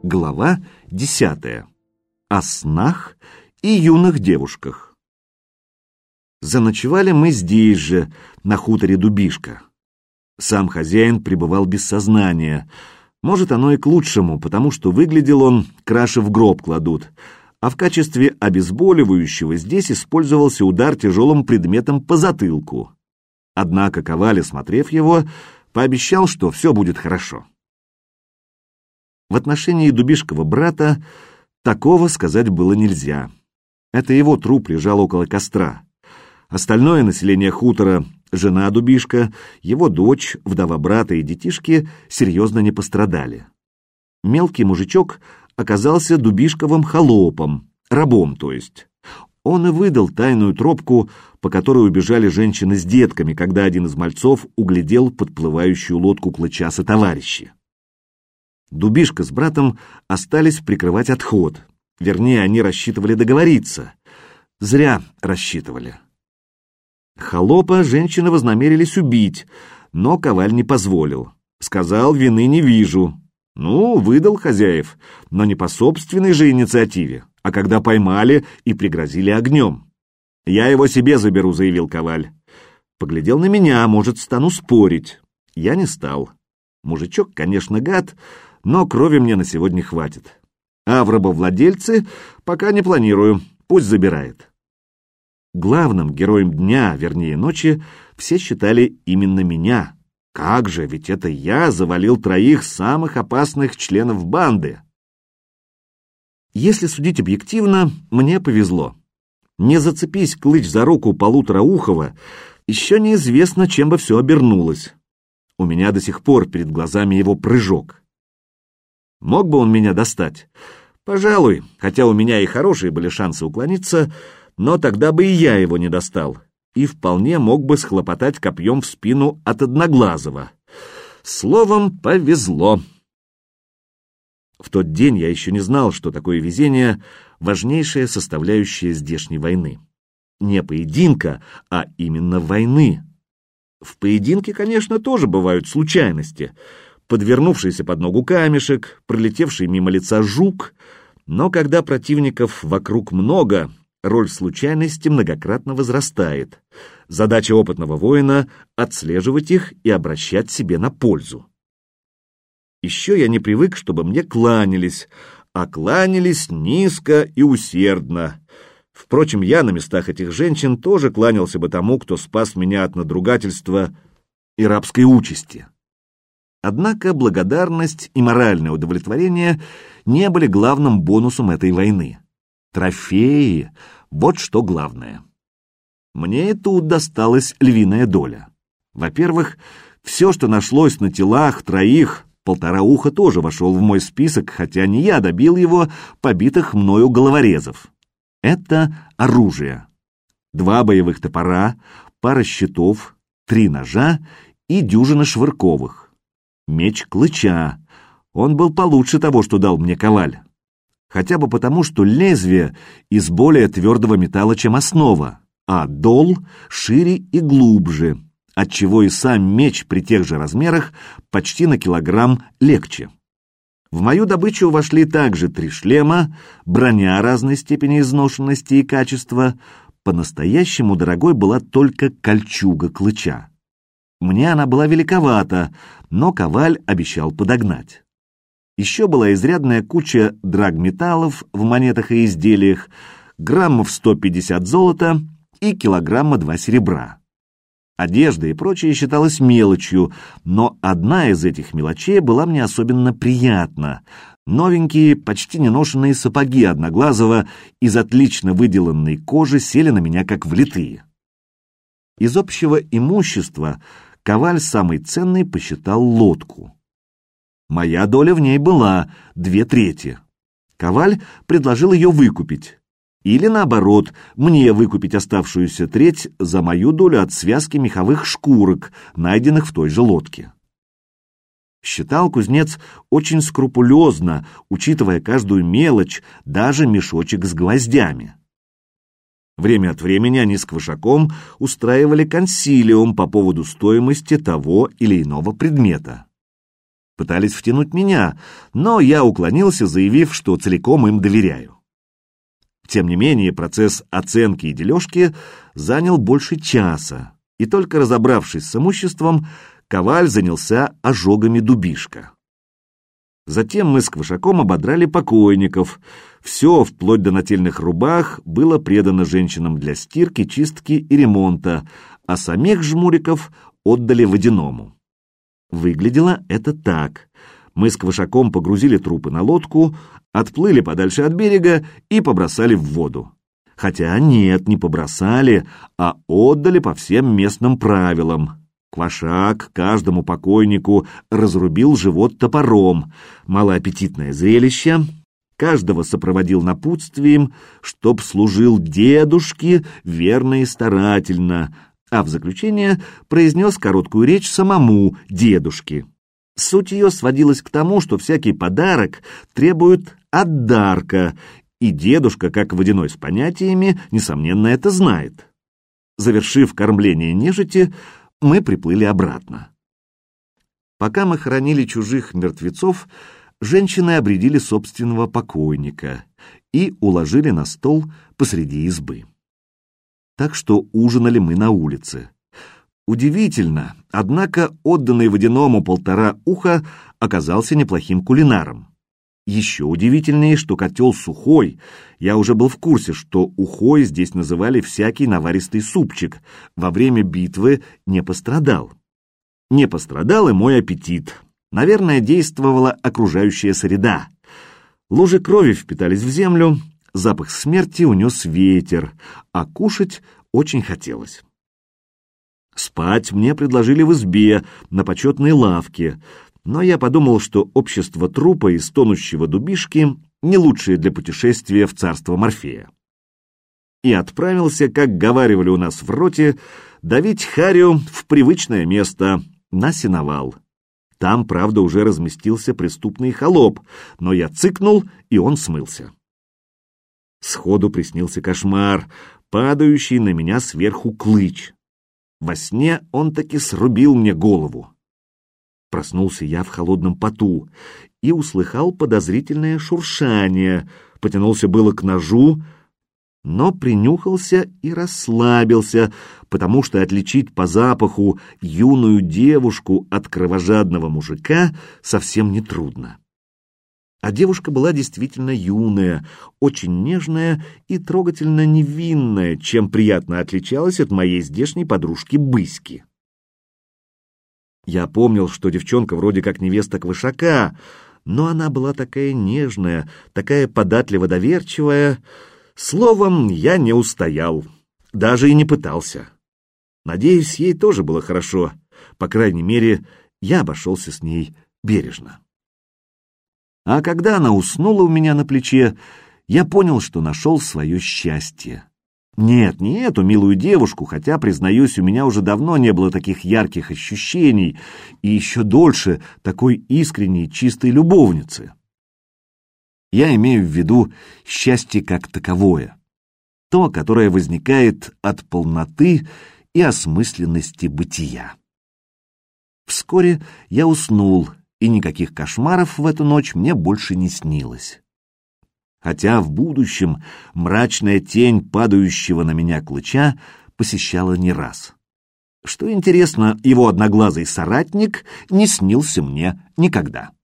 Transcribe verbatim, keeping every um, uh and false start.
Глава десятая. О снах и юных девушках. Заночевали мы здесь же, на хуторе Дубишка. Сам хозяин пребывал без сознания. Может, оно и к лучшему, потому что выглядел он, краши в гроб кладут, а в качестве обезболивающего здесь использовался удар тяжелым предметом по затылку. Однако Коваль, осмотрев его, пообещал, что все будет хорошо. В отношении Дубишкова брата такого сказать было нельзя. Это его труп лежал около костра. Остальное население хутора, жена Дубишка, его дочь, вдова брата и детишки серьезно не пострадали. Мелкий мужичок оказался Дубишковым холопом, рабом, то есть. Он и выдал тайную тропку, по которой убежали женщины с детками, когда один из мальцов углядел подплывающую лодку Клыча сотоварищи. Дубишка с братом остались прикрывать отход. Вернее, они рассчитывали договориться. Зря рассчитывали. Холопа женщины вознамерились убить, но Коваль не позволил. Сказал, вины не вижу. Ну, выдал хозяев, но не по собственной же инициативе, а когда поймали и пригрозили огнем. «Я его себе заберу», — заявил Коваль. Поглядел на меня, может, стану спорить. Я не стал. Мужичок, конечно, гад, но крови мне на сегодня хватит. А в рабовладельцы пока не планирую, пусть забирает. Главным героем дня, вернее ночи, все считали именно меня. Как же, ведь это я завалил троих самых опасных членов банды. Если судить объективно, мне повезло. Не зацепись Клыч за руку Полутораухова, еще неизвестно, чем бы все обернулось. У меня до сих пор перед глазами его прыжок. Мог бы он меня достать? Пожалуй, хотя у меня и хорошие были шансы уклониться, но тогда бы и я его не достал, и вполне мог бы схлопотать копьем в спину от Одноглазого. Словом, повезло. В тот день я еще не знал, что такое везение — важнейшая составляющая здешней войны. Не поединка, а именно войны. В поединке, конечно, тоже бывают случайности. Подвернувшийся под ногу камешек, пролетевший мимо лица жук, но когда противников вокруг много, роль случайности многократно возрастает. Задача опытного воина — отслеживать их и обращать себе на пользу. Еще я не привык, чтобы мне кланялись, а кланялись низко и усердно. Впрочем, я на местах этих женщин тоже кланялся бы тому, кто спас меня от надругательства и рабской участи. Однако благодарность и моральное удовлетворение не были главным бонусом этой войны. Трофеи — вот что главное. Мне и тут досталась львиная доля. Во-первых, все, что нашлось на телах троих, Полтораухо тоже вошел в мой список, хотя не я добил его, побитых мною головорезов. Это оружие. Два боевых топора, пара щитов, три ножа и дюжина швырковых. Меч Клыча. Он был получше того, что дал мне Коваль. Хотя бы потому, что лезвие из более твердого металла, чем основа, а дол шире и глубже, отчего и сам меч при тех же размерах почти на килограмм легче. В мою добычу вошли также три шлема, броня разной степени изношенности и качества. По-настоящему дорогой была только кольчуга Клыча. Мне она была великовата, но Коваль обещал подогнать. Еще была изрядная куча драгметаллов в монетах и изделиях, граммов сто пятьдесят золота и килограмма два серебра. Одежда и прочее считалось мелочью, но одна из этих мелочей была мне особенно приятна. Новенькие, почти неношенные сапоги Одноглазого из отлично выделанной кожи сели на меня как влитые. Из общего имущества Коваль самый ценный посчитал лодку. Моя доля в ней была две трети. Коваль предложил ее выкупить. Или, наоборот, мне выкупить оставшуюся треть за мою долю от связки меховых шкурок, найденных в той же лодке. Считал кузнец очень скрупулезно, учитывая каждую мелочь, даже мешочек с гвоздями. Время от времени они с Квашаком устраивали консилиум по поводу стоимости того или иного предмета. пытались втянуть меня, но я уклонился, заявив, что целиком им доверяю. Тем не менее, процесс оценки и дележки занял больше часа, и только разобравшись с имуществом, Коваль занялся ожогами дубишка. Затем мы с Квашаком ободрали покойников. Все, вплоть до нательных рубах, было предано женщинам для стирки, чистки и ремонта, а самих жмуриков отдали водяному. Выглядело это так. Мы с Квашаком погрузили трупы на лодку, отплыли подальше от берега и побросали в воду. Хотя нет, не побросали, а отдали по всем местным правилам. Квашак каждому покойнику разрубил живот топором. Малоаппетитное зрелище. Каждого сопроводил напутствием, чтоб служил дедушке верно и старательно, а в заключение произнес короткую речь самому дедушке. Суть ее сводилась к тому, что всякий подарок требует отдарка, и дедушка, как водяной с понятиями, несомненно, это знает. Завершив кормление нежити, мы приплыли обратно. Пока мы хоронили чужих мертвецов, женщины обредили собственного покойника и уложили на стол посреди избы. Так что ужинали мы на улице. Удивительно, однако отданный водяному полтора уха оказался неплохим кулинаром. Еще удивительнее, что котел сухой. Я уже был в курсе, что ухой здесь называли всякий наваристый супчик. Во время битвы не пострадал. Не пострадал и мой аппетит. Наверное, действовала окружающая среда. Лужи крови впитались в землю, запах смерти унес ветер, а кушать очень хотелось. Спать мне предложили в избе, на почетной лавке, но я подумал, что общество трупа и стонущего дубишки не лучшее для путешествия в царство Морфея. И отправился, как говаривали у нас в роте, давить харю в привычное место, на сеновал. Там, правда, уже разместился преступный холоп, но я цыкнул, и он смылся. Сходу приснился кошмар, падающий на меня сверху клыч. Во сне он таки срубил мне голову. Проснулся я в холодном поту и услыхал подозрительное шуршание, потянулся было к ножу, но принюхался и расслабился, потому что отличить по запаху юную девушку от кровожадного мужика совсем нетрудно. А девушка была действительно юная, очень нежная и трогательно невинная, чем приятно отличалась от моей здешней подружки Быськи. Я помнил, что девчонка вроде как невеста Квашака, но она была такая нежная, такая податливо-доверчивая. Словом, я не устоял, даже и не пытался. Надеюсь, ей тоже было хорошо. По крайней мере, я обошелся с ней бережно. А когда она уснула у меня на плече, я понял, что нашел свое счастье. Нет, не эту милую девушку, хотя, признаюсь, у меня уже давно не было таких ярких ощущений и еще дольше такой искренней, чистой любовницы. Я имею в виду счастье как таковое, то, которое возникает от полноты и осмысленности бытия. Вскоре я уснул, и никаких кошмаров в эту ночь мне больше не снилось. Хотя в будущем мрачная тень падающего на меня клыча посещала не раз. Что интересно, его одноглазый соратник не снился мне никогда.